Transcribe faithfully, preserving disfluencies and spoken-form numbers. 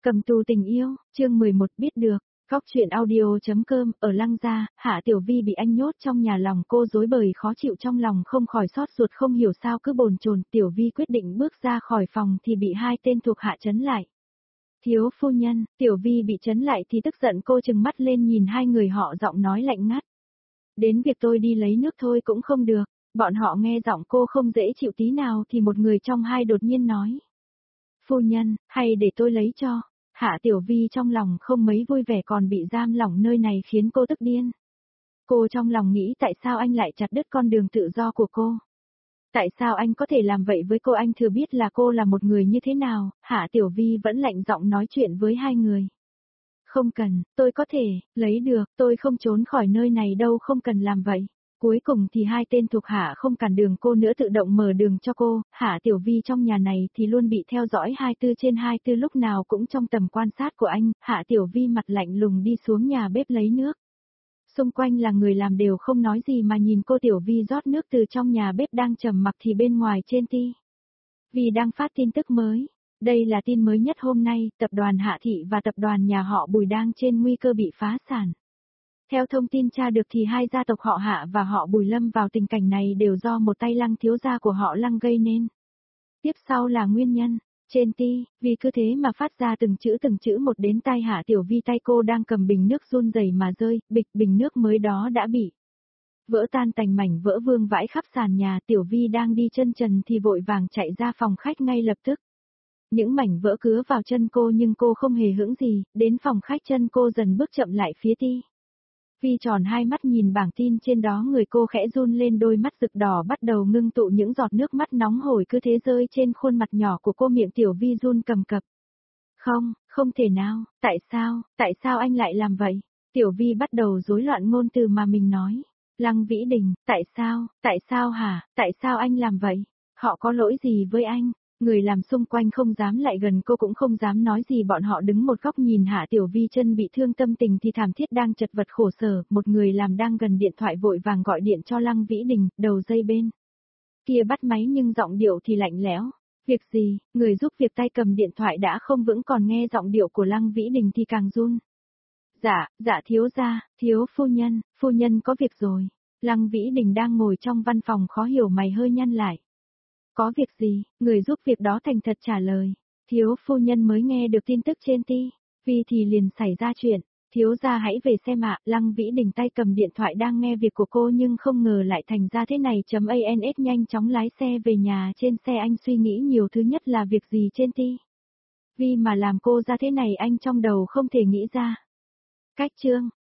Cầm tù tình yêu, chương mười một biết được, góc truyện audio.com, ở Lăng Gia, Hạ Tiểu Vi bị anh nhốt trong nhà lòng cô rối bời khó chịu trong lòng không khỏi xót ruột không hiểu sao cứ bồn chồn. Tiểu Vi quyết định bước ra khỏi phòng thì bị hai tên thuộc hạ trấn lại. Thiếu phu nhân, Tiểu Vi bị trấn lại thì tức giận cô trừng mắt lên nhìn hai người họ giọng nói lạnh ngắt. Đến việc tôi đi lấy nước thôi cũng không được, bọn họ nghe giọng cô không dễ chịu tí nào thì một người trong hai đột nhiên nói. Phu nhân, hay để tôi lấy cho. Hạ Tiểu Vi trong lòng không mấy vui vẻ còn bị giam lỏng nơi này khiến cô tức điên. Cô trong lòng nghĩ tại sao anh lại chặt đứt con đường tự do của cô. Tại sao anh có thể làm vậy với cô, anh thừa biết là cô là một người như thế nào. Hạ Tiểu Vi vẫn lạnh giọng nói chuyện với hai người. Không cần, tôi có thể, lấy được, tôi không trốn khỏi nơi này đâu, không cần làm vậy. Cuối cùng thì hai tên thuộc hạ không cản đường cô nữa tự động mở đường cho cô. Hạ Tiểu Vi trong nhà này thì luôn bị theo dõi hai mươi bốn trên hai mươi bốn, lúc nào cũng trong tầm quan sát của anh. Hạ Tiểu Vi mặt lạnh lùng đi xuống nhà bếp lấy nước. Xung quanh là người làm đều không nói gì mà nhìn cô. Tiểu Vi rót nước từ trong nhà bếp đang trầm mặc thì bên ngoài trên ti vi đang phát tin tức mới. Đây là tin mới nhất hôm nay, tập đoàn Hạ Thị và tập đoàn nhà họ Bùi đang trên nguy cơ bị phá sản. Theo thông tin tra được thì hai gia tộc họ Hạ và họ Bùi lâm vào tình cảnh này đều do một tay Lăng thiếu gia của họ Lăng gây nên. Tiếp sau là nguyên nhân. Trên ti vi cứ thế mà phát ra từng chữ từng chữ một đến tai Hạ Tiểu Vi, tay cô đang cầm bình nước run rẩy mà rơi, bịch bình nước mới đó đã bị vỡ tan thành mảnh vỡ vương vãi khắp sàn nhà. Tiểu Vi đang đi chân trần thì vội vàng chạy ra phòng khách ngay lập tức. Những mảnh vỡ cứa vào chân cô nhưng cô không hề hững gì, đến phòng khách chân cô dần bước chậm lại phía ti Vi tròn hai mắt nhìn bảng tin trên đó, người cô khẽ run lên, đôi mắt rực đỏ bắt đầu ngưng tụ những giọt nước mắt nóng hổi cứ thế rơi trên khuôn mặt nhỏ của cô, miệng Tiểu Vi run cầm cập. Không, không thể nào, tại sao, tại sao anh lại làm vậy? Tiểu Vi bắt đầu rối loạn ngôn từ mà mình nói. Lăng Vĩ Đình, tại sao, tại sao hả, tại sao anh làm vậy? Họ có lỗi gì với anh? Người làm xung quanh không dám lại gần cô cũng không dám nói gì, bọn họ đứng một góc nhìn Hạ Tiểu Vi chân bị thương tâm tình thì thảm thiết đang chật vật khổ sở. Một người làm đang gần điện thoại vội vàng gọi điện cho Lăng Vĩ Đình, đầu dây bên kia bắt máy nhưng giọng điệu thì lạnh lẽo. Việc gì? Người giúp việc tay cầm điện thoại đã không vững còn nghe giọng điệu của Lăng Vĩ Đình thì càng run. Dạ, dạ thiếu gia, thiếu phu nhân, phu nhân có việc rồi. Lăng Vĩ Đình đang ngồi trong văn phòng khó hiểu mày hơi nhăn lại. Có việc gì? Người giúp việc đó thành thật trả lời. Thiếu phu nhân mới nghe được tin tức trên ti vi thì liền xảy ra chuyện. Thiếu gia hãy về xem ạ. Lăng Vĩ Đình tay cầm điện thoại đang nghe việc của cô nhưng không ngờ lại thành ra thế này. Chấm ans nhanh chóng lái xe về nhà. Trên xe anh suy nghĩ nhiều, thứ nhất là việc gì trên ti vi mà làm cô ra thế này anh trong đầu không thể nghĩ ra. Cách chương,